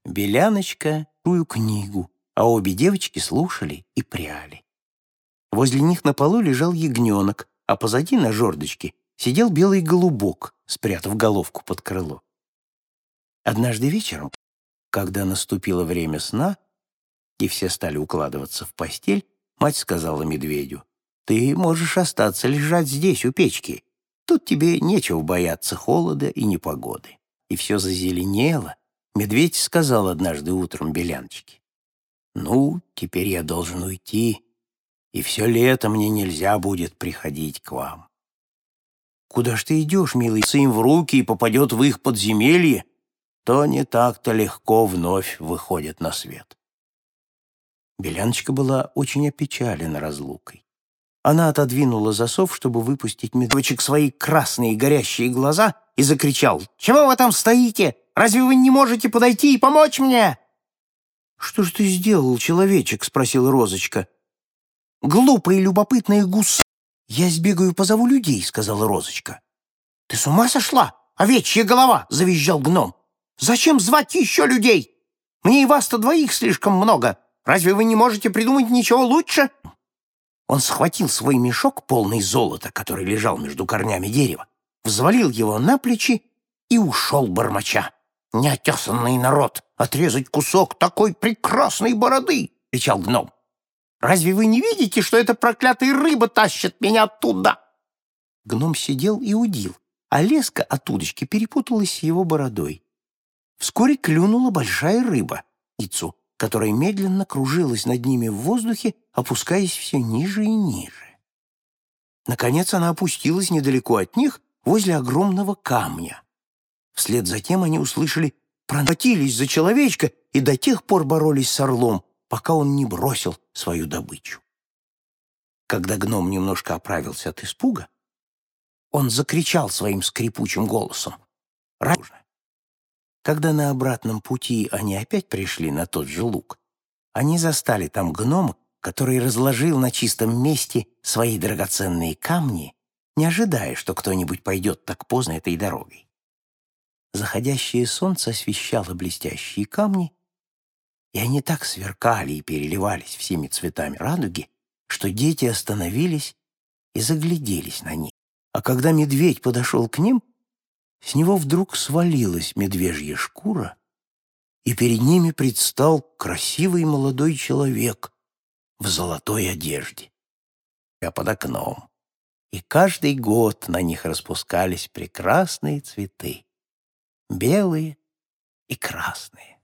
Беляночка тую книгу, а обе девочки слушали и пряли. Возле них на полу лежал ягненок, а позади на жердочке сидел белый голубок, спрятав головку под крыло. Однажды вечером, когда наступило время сна, и все стали укладываться в постель, мать сказала медведю: «Ты можешь остаться лежать здесь, у печки. Тут тебе нечего бояться холода и непогоды». И все зазеленело. Медведь сказал однажды утром Беляночке: «Ну, теперь я должен уйти, и все лето мне нельзя будет приходить к вам». «Куда ж ты идешь, милый? Им в руки и попадет в их подземелье, то не так-то легко вновь выходит на свет». Беляночка была очень опечалена разлукой. Она отодвинула засов, чтобы выпустить медведчик свои красные горящие глаза, и закричал: «Чего вы там стоите? Разве вы не можете подойти и помочь мне?» «Что ж ты сделал, человечек?» — спросила Розочка. «Глупые любопытные гусы! Я сбегаю, позову людей», — сказала Розочка. «Ты с ума сошла? Овечья голова!» — завизжал гном. «Зачем звать еще людей? Мне и вас-то двоих слишком много. Разве вы не можете придумать ничего лучше?» Он схватил свой мешок, полный золота, который лежал между корнями дерева, взвалил его на плечи и ушел бормоча: «Неотесанный народ! Отрезать кусок такой прекрасной бороды!» — кричал гном. «Разве вы не видите, что эта проклятая рыба тащит меня оттуда?» Гном сидел и удил, а леска от удочки перепуталась с его бородой. Вскоре клюнула большая рыба, ицу, которая медленно кружилась над ними в воздухе, опускаясь все ниже и ниже. Наконец она опустилась недалеко от них, возле огромного камня. Вслед за тем они услышали, проносились за человечка и до тех пор боролись с орлом, пока он не бросил свою добычу. Когда гном немножко оправился от испуга, он закричал своим скрипучим голосом: «Радужно!» Когда на обратном пути они опять пришли на тот же луг, они застали там гнома, который разложил на чистом месте свои драгоценные камни, не ожидая, что кто-нибудь пойдет так поздно этой дорогой. Заходящее солнце освещало блестящие камни, и они так сверкали и переливались всеми цветами радуги, что дети остановились и загляделись на них. А когда медведь подошел к ним, с него вдруг свалилась медвежья шкура, и перед ними предстал красивый молодой человек в золотой одежде, под окном. И каждый год на них распускались прекрасные цветы, белые и красные.